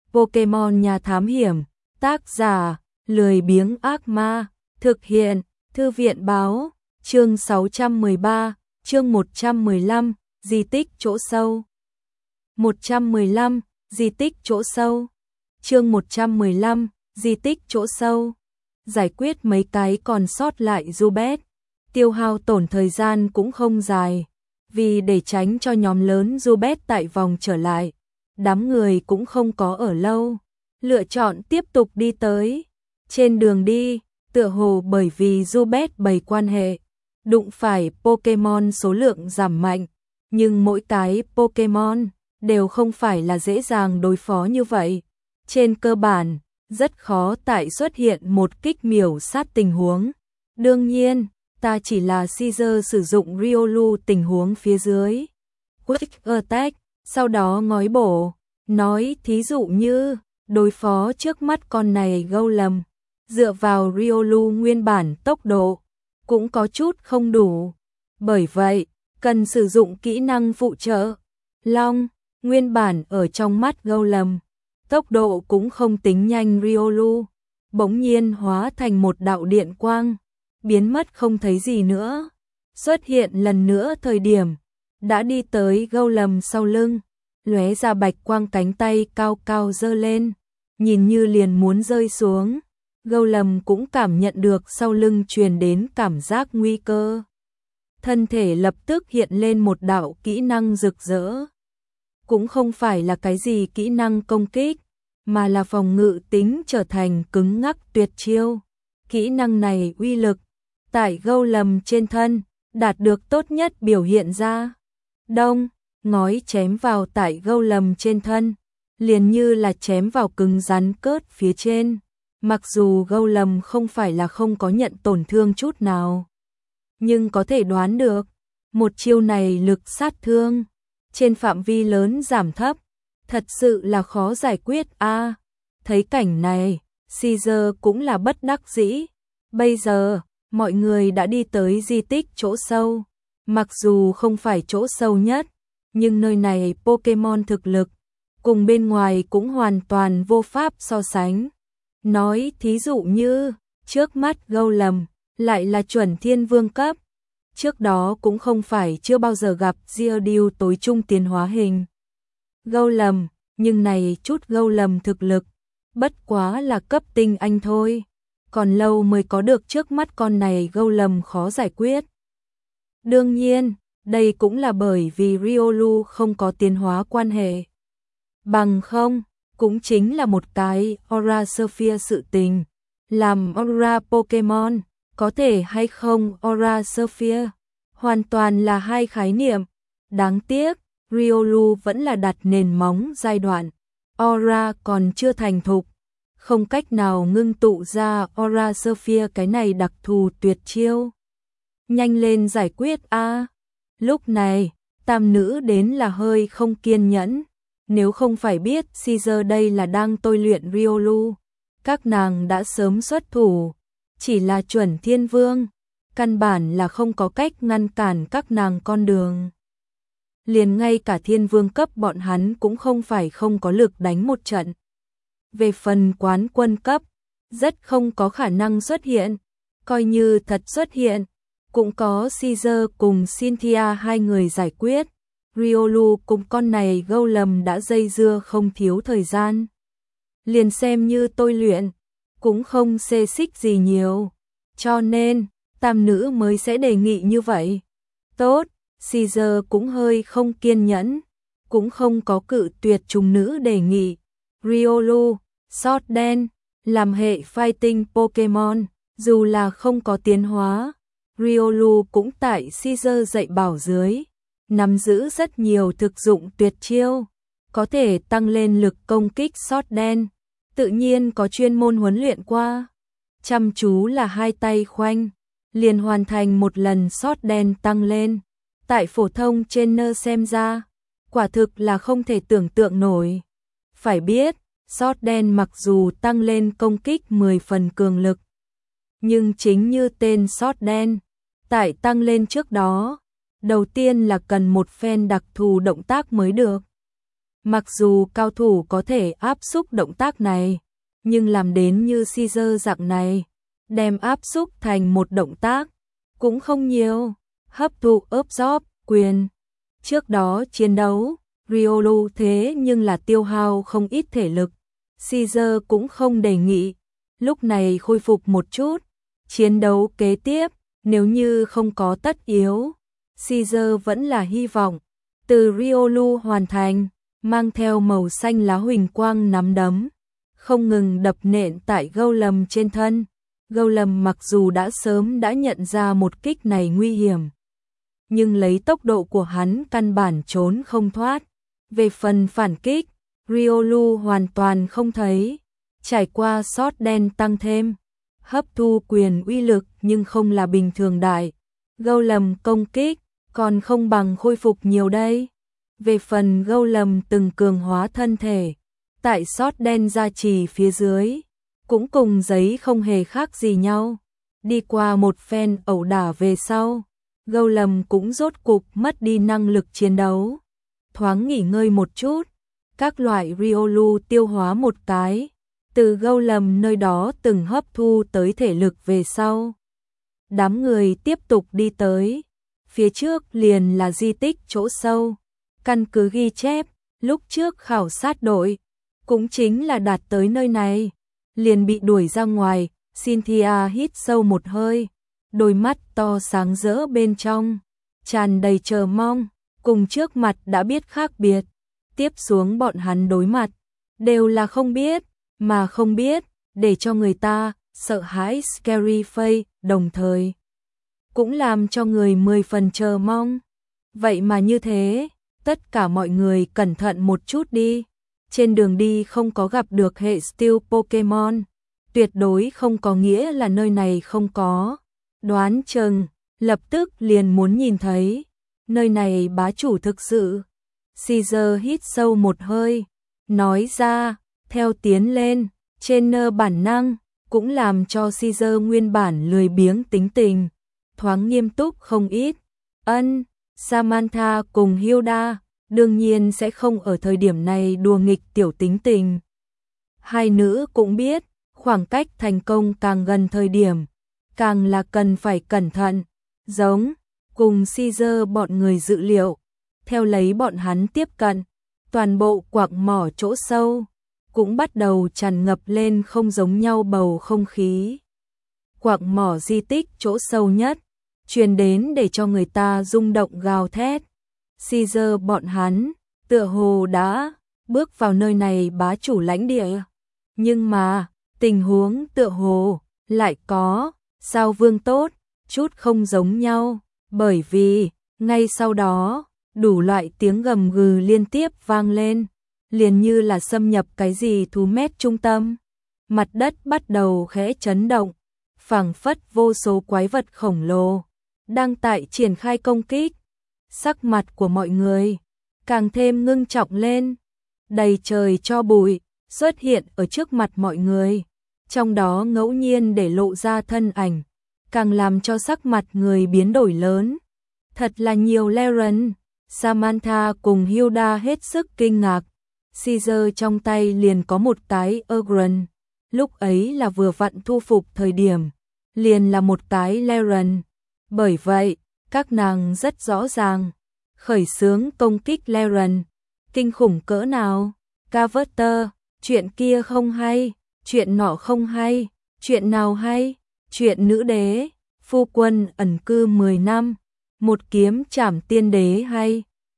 Pokemon Nhà Thám Hiểm, tác giả, lười biếng ác ma, thực hiện, Thư viện báo, chương 613, chương 115, di tích chỗ sâu. 115, di tích chỗ sâu. Chương 115, di tích chỗ sâu. Giải quyết mấy cái còn sót lại Zubat, tiêu hao tổn thời gian cũng không dài, vì để tránh cho nhóm lớn Zubat tại vòng trở lại, đám người cũng không có ở lâu, lựa chọn tiếp tục đi tới. Trên đường đi, tựa hồ bởi vì Zubat bày quan hệ, đụng phải Pokemon số lượng giảm mạnh, nhưng mỗi cái Pokemon đều không phải là dễ dàng đối phó như vậy. Trên cơ bản, rất khó tại xuất hiện một kích miểu sát tình huống. Đương nhiên, ta chỉ là Caesar sử dụng Riolu tình huống phía dưới. Quick Attack, sau đó ngói bổ, nói thí dụ như, đối phó trước mắt con này Golem, dựa vào Riolu nguyên bản tốc độ, cũng có chút không đủ. Bởi vậy, cần sử dụng kỹ năng phụ trợ. Long, nguyên bản ở trong mắt Golem, tốc độ cũng không tính nhanh Riolu, bỗng nhiên hóa thành một đạo điện quang, biến mất không thấy gì nữa. Xuất hiện lần nữa thời điểm, đã đi tới Golem sau lưng, lóe ra bạch quang, cánh tay cao cao giơ lên, nhìn như liền muốn rơi xuống. Golem cũng cảm nhận được sau lưng truyền đến cảm giác nguy cơ. Thân thể lập tức hiện lên một đạo kỹ năng rực rỡ. Cũng không phải là cái gì kỹ năng công kích, mà là phòng ngự tính trở thành cứng ngắc tuyệt chiêu. Kỹ năng này uy lực tại Golem trên thân đạt được tốt nhất biểu hiện ra. Đông, ngói chém vào tại Golem trên thân, liền như là chém vào cứng rắn cớt phía trên. Mặc dù Golem không phải là không có nhận tổn thương chút nào, nhưng có thể đoán được, một chiêu này lực sát thương trên phạm vi lớn giảm thấp, thật sự là khó giải quyết a. Thấy cảnh này, Caesar cũng là bất đắc dĩ. Bây giờ, mọi người đã đi tới di tích chỗ sâu. Mặc dù không phải chỗ sâu nhất, nhưng nơi này Pokemon thực lực cùng bên ngoài cũng hoàn toàn vô pháp so sánh. Nói thí dụ như, trước mắt Golem lại là chuẩn thiên vương cấp. Trước đó cũng không phải chưa bao giờ gặp Geodude tối trung tiến hóa hình Golem, nhưng này chút Golem thực lực bất quá là cấp tinh anh thôi, còn lâu mới có được trước mắt con này Golem khó giải quyết. Đương nhiên, đây cũng là bởi vì Riolu không có tiến hóa quan hệ. Bằng không, cũng chính là một cái Aura Sphere sự tình. Làm Aura Pokemon, có thể hay không Aura Sphere, hoàn toàn là hai khái niệm. Đáng tiếc, Riolu vẫn là đặt nền móng giai đoạn Aura còn chưa thành thục, không cách nào ngưng tụ ra Aura Sphere cái này đặc thù tuyệt chiêu. Nhanh lên giải quyết a. Lúc này, tam nữ đến là hơi không kiên nhẫn. Nếu không phải biết Caesar đây là đang tôi luyện Riolu, các nàng đã sớm xuất thủ. Chỉ là chuẩn thiên vương, căn bản là không có cách ngăn cản các nàng con đường. Liền ngay cả thiên vương cấp bọn hắn cũng không phải không có lực đánh một trận. Về phần quán quân cấp, rất không có khả năng xuất hiện. Coi như thật xuất hiện, cũng có Caesar cùng Cynthia hai người giải quyết. Riolu cùng con này Golem đã dây dưa không thiếu thời gian. Liền xem như tôi luyện, cũng không xê xích gì nhiều. Cho nên, tam nữ mới sẽ đề nghị như vậy. Tốt, Caesar cũng hơi không kiên nhẫn, cũng không có cự tuyệt trùng nữ đề nghị. Riolu, Sort đen, làm hệ fighting Pokemon, dù là không có tiến hóa, Riolu cũng tại Caesar dạy bảo dưới, nắm giữ rất nhiều thực dụng tuyệt chiêu, có thể tăng lên lực công kích Sort đen, tự nhiên có chuyên môn huấn luyện qua. Chăm chú là hai tay khoanh, liền hoàn thành một lần Sort đen tăng lên. Tại phổ thông trainer xem ra, quả thực là không thể tưởng tượng nổi. Phải biết, Sort đen mặc dù tăng lên công kích 10 phần cường lực, nhưng chính như tên Sort đen, tại tăng lên trước đó, đầu tiên là cần một phen đặc thù động tác mới được. Mặc dù cao thủ có thể áp xúc động tác này, nhưng làm đến như Caesar dạng này, đem áp xúc thành một động tác, cũng không nhiều. Hấp thụ absorb quyền. Trước đó chiến đấu, Riolu thế nhưng là tiêu hao không ít thể lực. Caesar cũng không đề nghị. Lúc này khôi phục một chút. Chiến đấu kế tiếp, nếu như không có tất yếu, Caesar vẫn là hy vọng. Từ Riolu hoàn thành, mang theo màu xanh lá huỳnh quang nắm đấm, không ngừng đập nện tại Golem trên thân. Golem mặc dù đã sớm đã nhận ra một kích này nguy hiểm, nhưng lấy tốc độ của hắn căn bản trốn không thoát. Về phần phản kích, Riolu hoàn toàn không thấy. Trải qua sót đen tăng thêm, hấp thu quyền uy lực nhưng không là bình thường đại. Golem công kích còn không bằng khôi phục nhiều đây. Về phần Golem từng cường hóa thân thể, tại sót đen gia trì phía dưới, cũng cùng giấy không hề khác gì nhau. Đi qua một phen ẩu đả về sau, Golem cũng rốt cục mất đi năng lực chiến đấu. Thoáng nghỉ ngơi một chút, các loại Riolu tiêu hóa một cái, từ Golem nơi đó từng hấp thu tới thể lực về sau. Đám người tiếp tục đi tới, phía trước liền là di tích chỗ sâu. Căn cứ ghi chép, lúc trước khảo sát đội, cũng chính là đạt tới nơi này, liền bị đuổi ra ngoài. Cynthia hít sâu một hơi, đôi mắt to sáng rỡ bên trong, tràn đầy chờ mong, cùng trước mặt đã biết khác biệt. Tiếp xuống bọn hắn đối mặt, đều là không biết, mà không biết, để cho người ta sợ hãi scary face, đồng thời cũng làm cho người 10 phần chờ mong. Vậy mà như thế, tất cả mọi người cẩn thận một chút đi. Trên đường đi không có gặp được hệ Steel Pokemon, tuyệt đối không có nghĩa là nơi này không có. Đoán chừng, lập tức liền muốn nhìn thấy. Nơi này bá chủ thực sự. Caesar hít sâu một hơi, nói ra, theo tiến lên, trên bản năng, cũng làm cho Caesar nguyên bản lười biếng tính tình, thoáng nghiêm túc không ít. Samantha cùng Hilda đương nhiên sẽ không ở thời điểm này đùa nghịch tiểu tính tình. Hai nữ cũng biết, khoảng cách thành công càng gần thời điểm, càng là cần phải cẩn thận. Giống cùng Caesar bọn người dự liệu, theo lấy bọn hắn tiếp cận, toàn bộ quặng mỏ chỗ sâu cũng bắt đầu tràn ngập lên không giống nhau bầu không khí. Quặng mỏ di tích chỗ sâu nhất, truyền đến để cho người ta rung động gào thét. Caesar bọn hắn, tựa hồ đã bước vào nơi này bá chủ lãnh địa. Nhưng mà, tình huống tựa hồ lại có sao vương tốt, chút không giống nhau, bởi vì ngay sau đó, đủ loại tiếng gầm gừ liên tiếp vang lên, liền như là xâm nhập cái gì thú mét trung tâm. Mặt đất bắt đầu khẽ chấn động, phảng phất vô số quái vật khổng lồ đang tại triển khai công kích. Sắc mặt của mọi người càng thêm ngưng trọng lên, đầy trời tro bụi xuất hiện ở trước mặt mọi người, trong đó ngẫu nhiên để lộ ra thân ảnh, càng làm cho sắc mặt người biến đổi lớn. Thật là nhiều Laren. Samantha cùng Hilda hết sức kinh ngạc. Caesar trong tay liền có một cái Ugran, lúc ấy là vừa vặn thu phục thời điểm, liền là một cái Laren. Bởi vậy, các nàng rất rõ ràng, khởi xướng công kích Laren, kinh khủng cỡ nào. Carver, chuyện kia không hay, chuyện nọ không hay, chuyện nào hay, chuyện nữ đế, phu quân ẩn cư 10 năm, một kiếm trảm tiên đế hay.